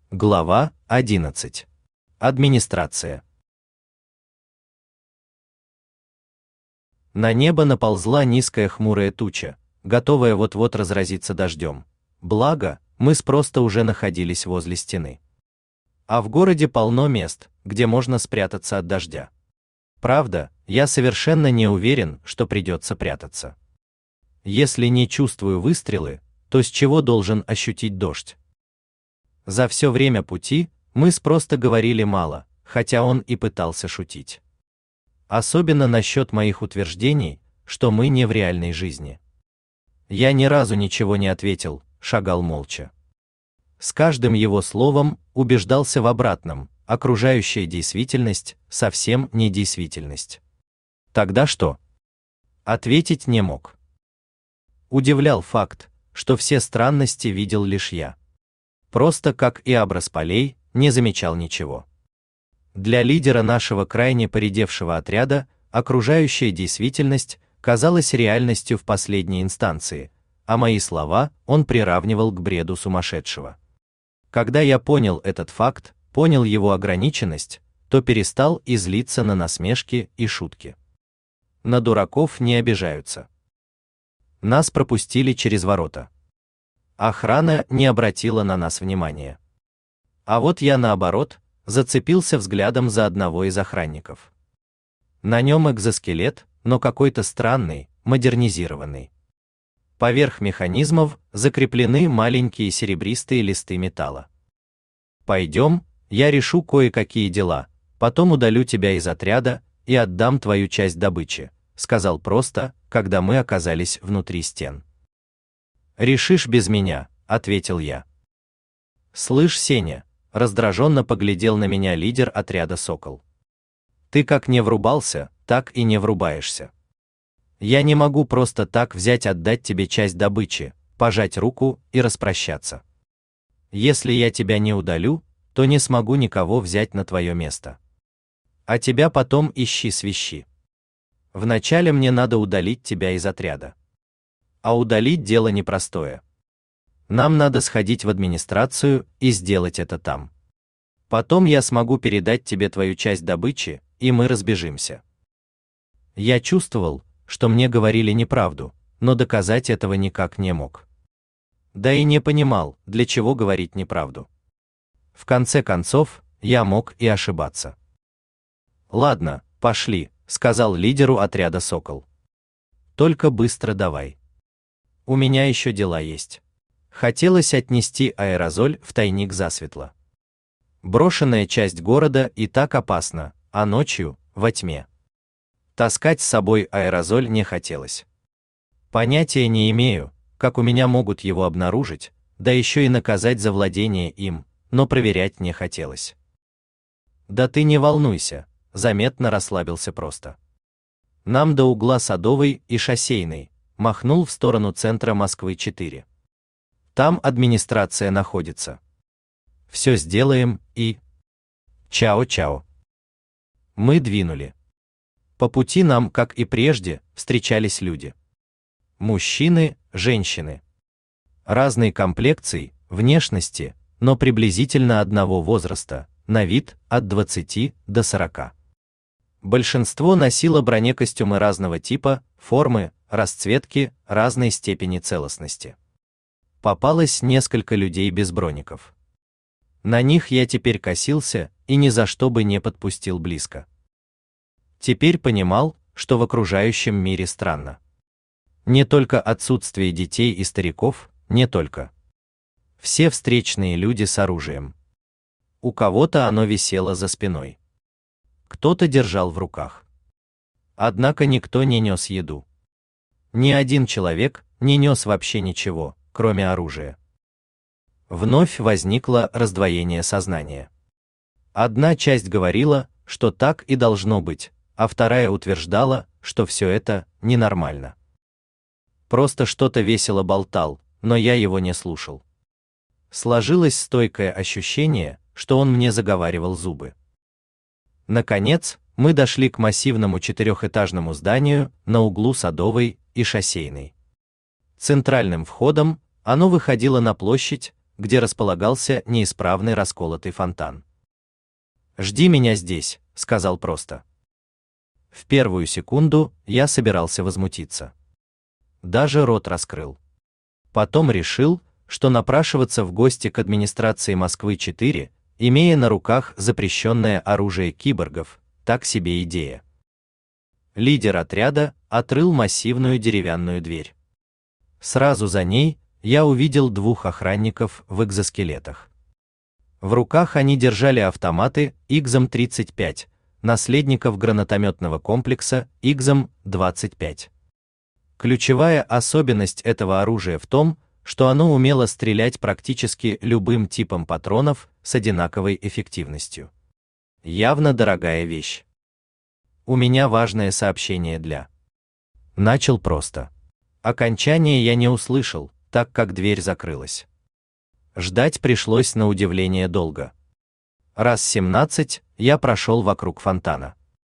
Глава 11. Администрация. На небо наползла низкая хмурая туча, готовая вот-вот разразиться дождем. Благо, мы просто уже находились возле стены. А в городе полно мест, где можно спрятаться от дождя. Правда, я совершенно не уверен, что придется прятаться. Если не чувствую выстрелы, то с чего должен ощутить дождь? За все время пути мы просто говорили мало, хотя он и пытался шутить. Особенно насчет моих утверждений, что мы не в реальной жизни. Я ни разу ничего не ответил, шагал молча. С каждым его словом убеждался в обратном, окружающая действительность совсем не действительность. Тогда что? Ответить не мог. Удивлял факт, что все странности видел лишь я. Просто как и образ полей, не замечал ничего. Для лидера нашего крайне поредевшего отряда окружающая действительность казалась реальностью в последней инстанции, а мои слова он приравнивал к бреду сумасшедшего. Когда я понял этот факт, понял его ограниченность, то перестал и злиться на насмешки и шутки. На дураков не обижаются. Нас пропустили через ворота. Охрана не обратила на нас внимания. А вот я, наоборот, зацепился взглядом за одного из охранников. На нем экзоскелет, но какой-то странный, модернизированный. Поверх механизмов закреплены маленькие серебристые листы металла. «Пойдем, я решу кое-какие дела, потом удалю тебя из отряда и отдам твою часть добычи», сказал просто, когда мы оказались внутри стен. «Решишь без меня», — ответил я. «Слышь, Сеня», — раздраженно поглядел на меня лидер отряда «Сокол». «Ты как не врубался, так и не врубаешься. Я не могу просто так взять отдать тебе часть добычи, пожать руку и распрощаться. Если я тебя не удалю, то не смогу никого взять на твое место. А тебя потом ищи-свищи. Вначале мне надо удалить тебя из отряда. А удалить дело непростое. Нам надо сходить в администрацию и сделать это там. Потом я смогу передать тебе твою часть добычи, и мы разбежимся». Я чувствовал, что мне говорили неправду, но доказать этого никак не мог. Да и не понимал, для чего говорить неправду. В конце концов, я мог и ошибаться. «Ладно, пошли», — сказал лидеру отряда «Сокол». «Только быстро давай. У меня еще дела есть». Хотелось отнести аэрозоль в тайник засветло. Брошенная часть города и так опасна, а ночью, во тьме. Таскать с собой аэрозоль не хотелось. Понятия не имею, как у меня могут его обнаружить, да еще и наказать за владение им, но проверять не хотелось. «Да ты не волнуйся», — заметно расслабился просто. «Нам до угла Садовой и Шоссейной», махнул в сторону центра Москвы-4. «Там администрация находится. Все сделаем и... Чао-чао». Мы двинули. По пути нам, как и прежде, встречались люди. Мужчины, женщины. Разной комплекции, внешности, но приблизительно одного возраста, на вид от 20 до 40. Большинство носило бронекостюмы разного типа, формы, расцветки, разной степени целостности. Попалось несколько людей без броников. На них я теперь косился и ни за что бы не подпустил близко. Теперь понимал, что в окружающем мире странно. Не только отсутствие детей и стариков, не только. Все встречные люди с оружием. У кого-то оно висело за спиной. Кто-то держал в руках. Однако никто не нес еду. Ни один человек не нес вообще ничего, кроме оружия. Вновь возникло раздвоение сознания. Одна часть говорила, что так и должно быть, а вторая утверждала, что все это ненормально. Просто что-то весело болтал, но я его не слушал. Сложилось стойкое ощущение, что он мне заговаривал зубы. Наконец, мы дошли к массивному четырехэтажному зданию на углу Садовой и Шоссейной. Центральным входом оно выходило на площадь, где располагался неисправный расколотый фонтан. «Жди меня здесь», — сказал просто. В первую секунду я собирался возмутиться. Даже рот раскрыл. Потом решил, что напрашиваться в гости к администрации Москвы-4, имея на руках запрещенное оружие киборгов, так себе идея. Лидер отряда отрыл массивную деревянную дверь. Сразу за ней я увидел двух охранников в экзоскелетах. В руках они держали автоматы XM-35, наследников гранатометного комплекса XM-25. Ключевая особенность этого оружия в том, что оно умело стрелять практически любым типом патронов с одинаковой эффективностью. Явно дорогая вещь. У меня важное сообщение для. Начал просто. Окончание я не услышал, так как дверь закрылась. Ждать пришлось на удивление долго. Раз 17 я прошел вокруг фонтана.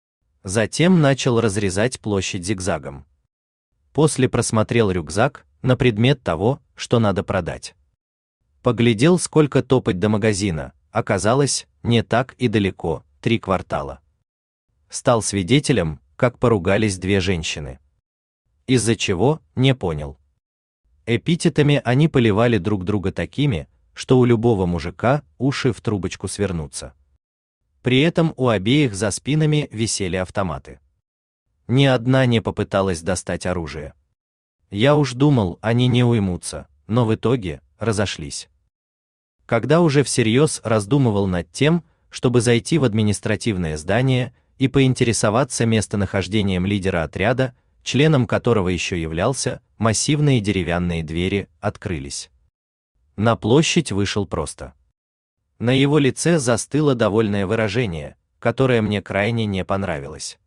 Затем начал разрезать площадь зигзагом. После просмотрел рюкзак на предмет того, что надо продать. Поглядел, сколько топать до магазина, оказалось, не так и далеко, 3 квартала. Стал свидетелем, как поругались две женщины. Из-за чего, не понял. Эпитетами они поливали друг друга такими, что у любого мужика уши в трубочку свернутся. При этом у обеих за спинами висели автоматы. Ни одна не попыталась достать оружие. Я уж думал, они не уймутся, но в итоге разошлись. Когда уже всерьез раздумывал над тем, чтобы зайти в административное здание и поинтересоваться местонахождением лидера отряда, членом которого еще являлся, массивные деревянные двери открылись. На площадь вышел просто. На его лице застыло довольное выражение, которое мне крайне не понравилось.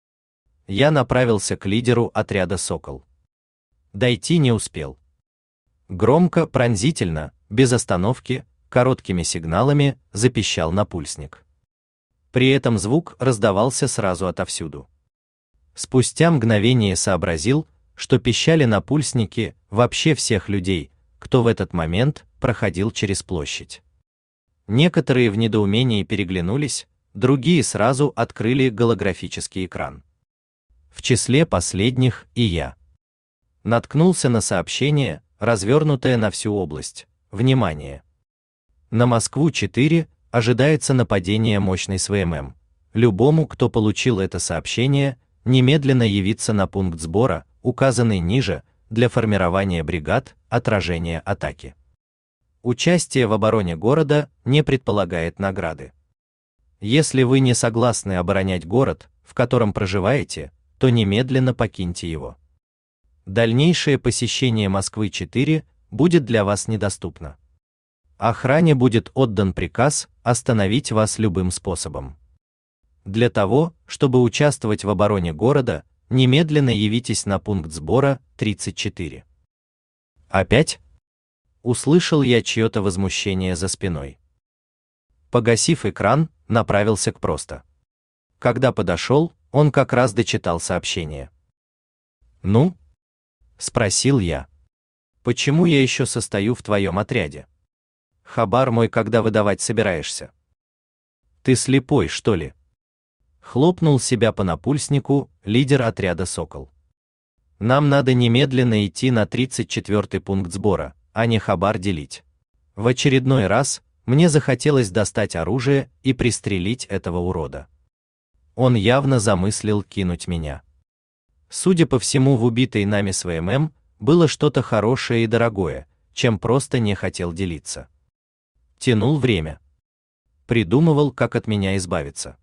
Я направился к лидеру отряда «Сокол». Дойти не успел. Громко, пронзительно, без остановки, короткими сигналами запищал напульсник. При этом звук раздавался сразу отовсюду. Спустя мгновение сообразил, что пищали напульсники вообще всех людей, кто в этот момент проходил через площадь. Некоторые в недоумении переглянулись, другие сразу открыли голографический экран. В числе последних и я. Наткнулся на сообщение, развернутое на всю область. Внимание! На Москву-4 ожидается нападение мощной СВМ. Любому, кто получил это сообщение, немедленно явиться на пункт сбора, указанный ниже, для формирования бригад отражения атаки. Участие в обороне города не предполагает награды. Если вы не согласны оборонять город, в котором проживаете, то немедленно покиньте его. Дальнейшее посещение Москвы-4 будет для вас недоступно. Охране будет отдан приказ остановить вас любым способом. Для того, чтобы участвовать в обороне города, немедленно явитесь на пункт сбора 34. Опять? Услышал я чье-то возмущение за спиной. Погасив экран, направился к просто. Когда подошел, он как раз дочитал сообщение. «Ну?» — спросил я. «Почему я еще состою в твоем отряде? Хабар мой когда выдавать собираешься? Ты слепой, что ли?» Хлопнул себя по напульснику лидер отряда «Сокол». «Нам надо немедленно идти на 34-й пункт сбора, а не хабар делить. В очередной раз мне захотелось достать оружие и пристрелить этого урода. Он явно замыслил кинуть меня. Судя по всему, в убитой нами СВМ было что-то хорошее и дорогое, чем просто не хотел делиться. Тянул время. Придумывал, как от меня избавиться.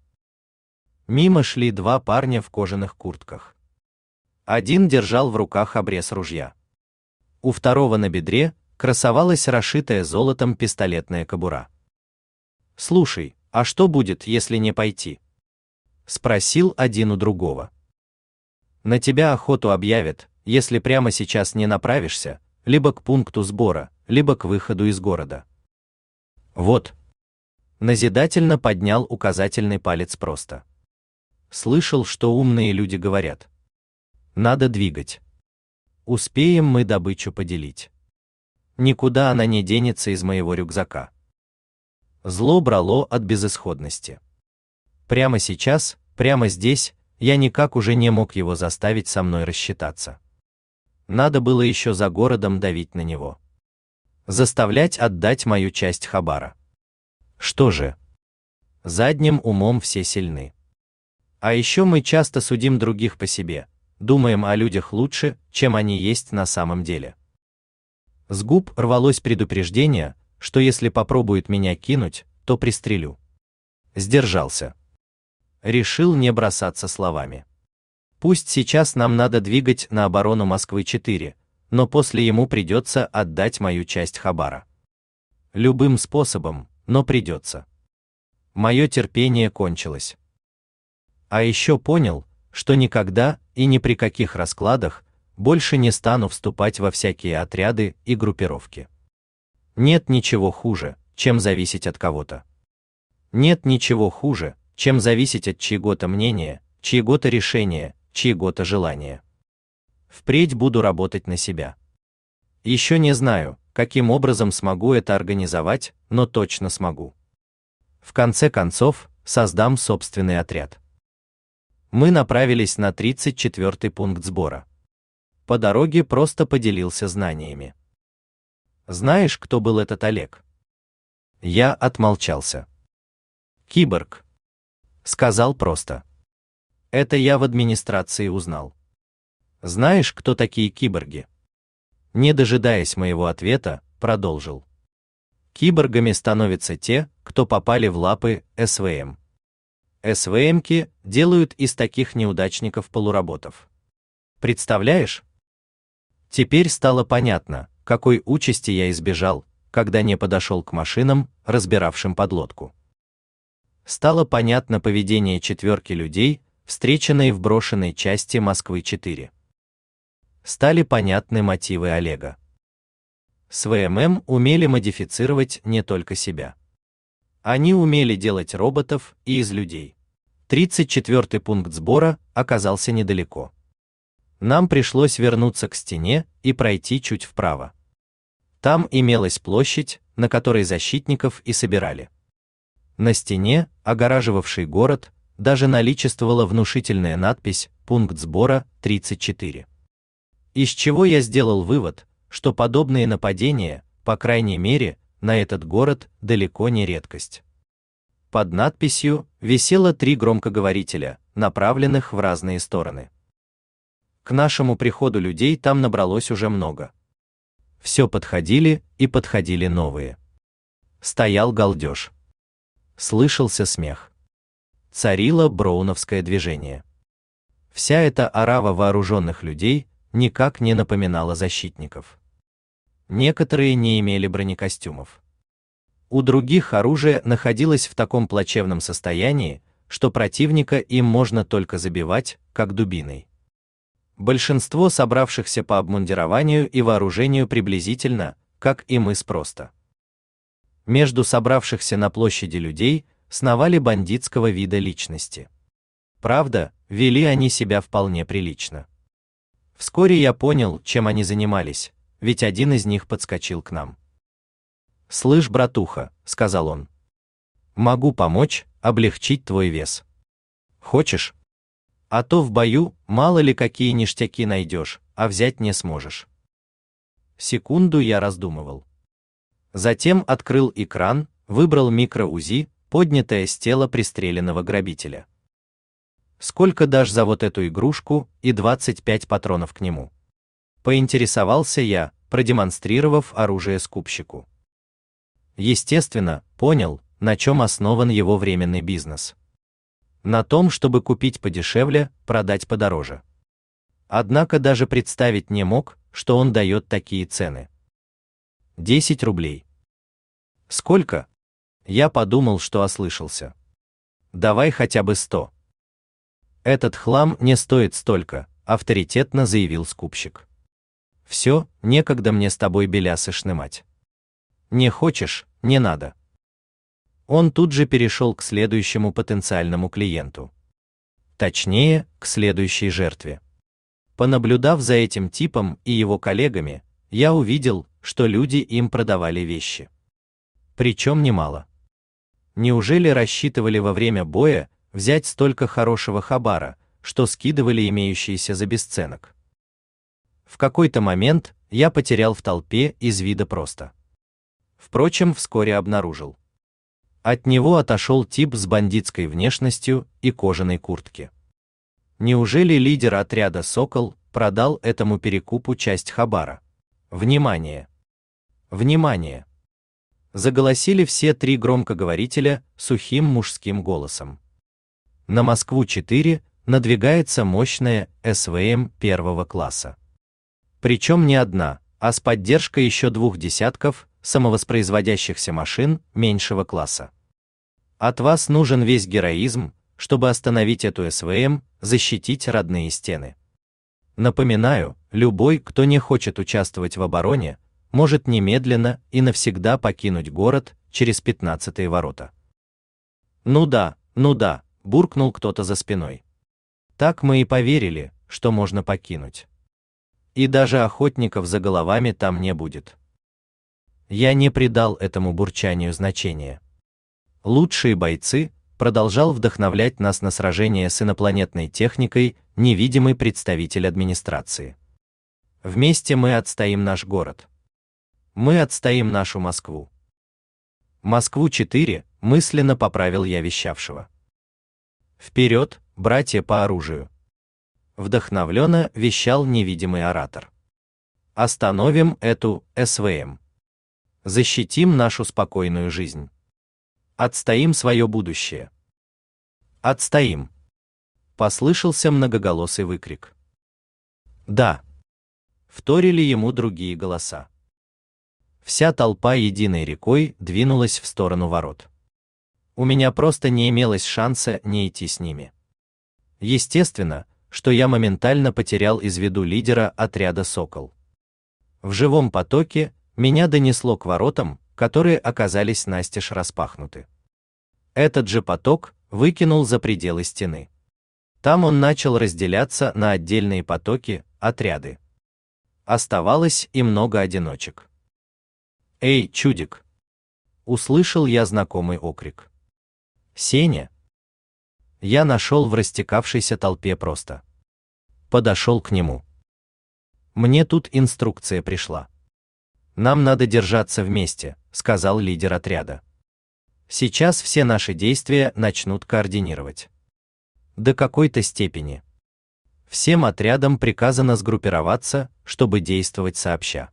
Мимо шли два парня в кожаных куртках. Один держал в руках обрез ружья. У второго на бедре красовалась расшитая золотом пистолетная кобура. «Слушай, а что будет, если не пойти?» — спросил один у другого. «На тебя охоту объявят, если прямо сейчас не направишься, либо к пункту сбора, либо к выходу из города. Вот». Назидательно поднял указательный палец просто. Слышал, что умные люди говорят. Надо двигать. Успеем мы добычу поделить. Никуда она не денется из моего рюкзака. Зло брало от безысходности. Прямо сейчас, прямо здесь, я никак уже не мог его заставить со мной рассчитаться. Надо было еще за городом давить на него. Заставлять отдать мою часть хабара. Что же? Задним умом все сильны. А еще мы часто судим других по себе, думаем о людях лучше, чем они есть на самом деле. С губ рвалось предупреждение, что если попробует меня кинуть, то пристрелю. Сдержался. Решил не бросаться словами. Пусть сейчас нам надо двигать на оборону Москвы-4, но после ему придется отдать мою часть хабара. Любым способом, но придется. Мое терпение кончилось. А еще понял, что никогда и ни при каких раскладах больше не стану вступать во всякие отряды и группировки. Нет ничего хуже, чем зависеть от кого-то. Нет ничего хуже, чем зависеть от чьего-то мнения, чьего-то решения, чьего-то желания. Впредь буду работать на себя. Еще не знаю, каким образом смогу это организовать, но точно смогу. В конце концов, создам собственный отряд. Мы направились на 34-й пункт сбора. По дороге просто поделился знаниями. Знаешь, кто был этот Олег? Я отмолчался. Киборг. Сказал просто. Это я в администрации узнал. Знаешь, кто такие киборги? Не дожидаясь моего ответа, продолжил. Киборгами становятся те, кто попали в лапы СВМ. СВМки делают из таких неудачников полуроботов. Представляешь? Теперь стало понятно, какой участи я избежал, когда не подошел к машинам, разбиравшим подлодку. Стало понятно поведение четверки людей, встреченной в брошенной части Москвы-4. Стали понятны мотивы Олега. СВМ умели модифицировать не только себя. Они умели делать роботов и из людей. 34-й пункт сбора оказался недалеко. Нам пришлось вернуться к стене и пройти чуть вправо. Там имелась площадь, на которой защитников и собирали. На стене, огораживавшей город, даже наличествовала внушительная надпись «Пункт сбора 34». Из чего я сделал вывод, что подобные нападения, по крайней мере, на этот город далеко не редкость. Под надписью висело 3 громкоговорителя, направленных в разные стороны. К нашему приходу людей там набралось уже много. Все подходили и подходили новые. Стоял галдеж. Слышался смех. Царило броуновское движение. Вся эта орава вооруженных людей никак не напоминала защитников. Некоторые не имели бронекостюмов. У других оружие находилось в таком плачевном состоянии, что противника им можно только забивать, как дубиной. Большинство собравшихся по обмундированию и вооружению приблизительно, как и мы спроста. Между собравшихся на площади людей сновали бандитского вида личности. Правда, вели они себя вполне прилично. Вскоре я понял, чем они занимались, ведь один из них подскочил к нам. «Слышь, братуха», — сказал он, — «могу помочь, облегчить твой вес. Хочешь? А то в бою мало ли какие ништяки найдешь, а взять не сможешь». Секунду я раздумывал. Затем открыл экран, выбрал микро-УЗИ, поднятое с тела пристреленного грабителя. «Сколько дашь за вот эту игрушку и 25 патронов к нему?» Поинтересовался я, продемонстрировав оружие скупщику. Естественно, понял, на чем основан его временный бизнес. На том, чтобы купить подешевле, продать подороже. Однако даже представить не мог, что он дает такие цены. 10 рублей. Сколько? Я подумал, что ослышался. Давай хотя бы 100. Этот хлам не стоит столько, авторитетно заявил скупщик. Все, некогда мне с тобой белясы шнымать. Не хочешь, не надо. Он тут же перешел к следующему потенциальному клиенту. Точнее, к следующей жертве. Понаблюдав за этим типом и его коллегами, я увидел, что люди им продавали вещи. Причем немало. Неужели рассчитывали во время боя взять столько хорошего хабара, что скидывали имеющиеся за бесценок? В какой-то момент я потерял в толпе из вида просто. Впрочем, вскоре обнаружил. От него отошел тип с бандитской внешностью и кожаной куртке. Неужели лидер отряда «Сокол» продал этому перекупу часть хабара? Внимание! Внимание! Заголосили все три громкоговорителя сухим мужским голосом. На Москву-4 надвигается мощная СВМ первого класса. Причем не одна, а с поддержкой еще 2 десятков самовоспроизводящихся машин меньшего класса. От вас нужен весь героизм, чтобы остановить эту СВМ, защитить родные стены. Напоминаю, любой, кто не хочет участвовать в обороне, может немедленно и навсегда покинуть город через 15-е ворота. Ну да, буркнул кто-то за спиной. Так мы и поверили, что можно покинуть. И даже охотников за головами там не будет. Я не придал этому бурчанию значения. Лучшие бойцы продолжал вдохновлять нас на сражение с инопланетной техникой невидимый представитель администрации. Вместе мы отстоим наш город. Мы отстоим нашу Москву. Москву-4, мысленно поправил я вещавшего. Вперед, братья по оружию! Вдохновленно вещал невидимый оратор. Остановим эту СВМ. Защитим нашу спокойную жизнь. Отстоим свое будущее. Отстоим. Послышался многоголосый выкрик. Да. Вторили ему другие голоса. Вся толпа единой рекой двинулась в сторону ворот. У меня просто не имелось шанса не идти с ними. Естественно, что я моментально потерял из виду лидера отряда «Сокол». В живом потоке меня донесло к воротам, которые оказались настежь распахнуты. Этот же поток выкинул за пределы стены. Там он начал разделяться на отдельные потоки, отряды. Оставалось и много одиночек. «Эй, чудик!» Услышал я знакомый окрик. «Сеня!» Я нашел в растекавшейся толпе просто. Подошел к нему. «Мне тут инструкция пришла. Нам надо держаться вместе», — сказал лидер отряда. «Сейчас все наши действия начнут координировать. До какой-то степени. Всем отрядам приказано сгруппироваться, чтобы действовать сообща».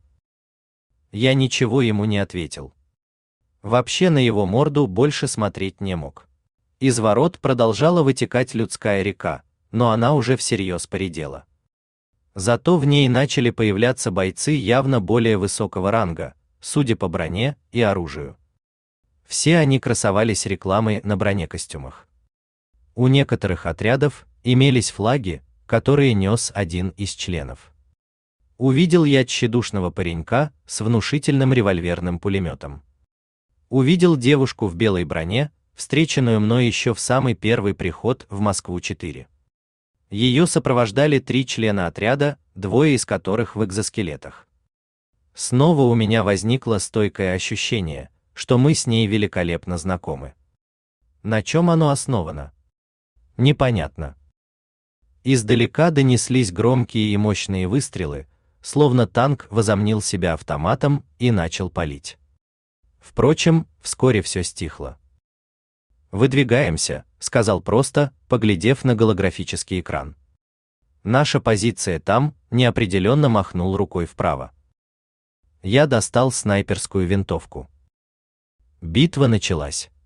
Я ничего ему не ответил. Вообще на его морду больше смотреть не мог. Из ворот продолжала вытекать людская река, но она уже всерьез поредела. Зато в ней начали появляться бойцы явно более высокого ранга, судя по броне и оружию. Все они красовались рекламой на бронекостюмах. У некоторых отрядов имелись флаги, которые нес один из членов. Увидел я тщедушного паренька с внушительным револьверным пулеметом. Увидел девушку в белой броне, встреченную мной еще в самый первый приход в Москву-4. Ее сопровождали 3 члена отряда, 2 из которых в экзоскелетах. Снова у меня возникло стойкое ощущение, что мы с ней великолепно знакомы. На чем оно основано? Непонятно. Издалека донеслись громкие и мощные выстрелы, словно танк возомнил себя автоматом и начал палить. Впрочем, вскоре все стихло. «Выдвигаемся», — сказал просто, поглядев на голографический экран. «Наша позиция там», — неопределенно махнул рукой вправо. Я достал снайперскую винтовку. Битва началась.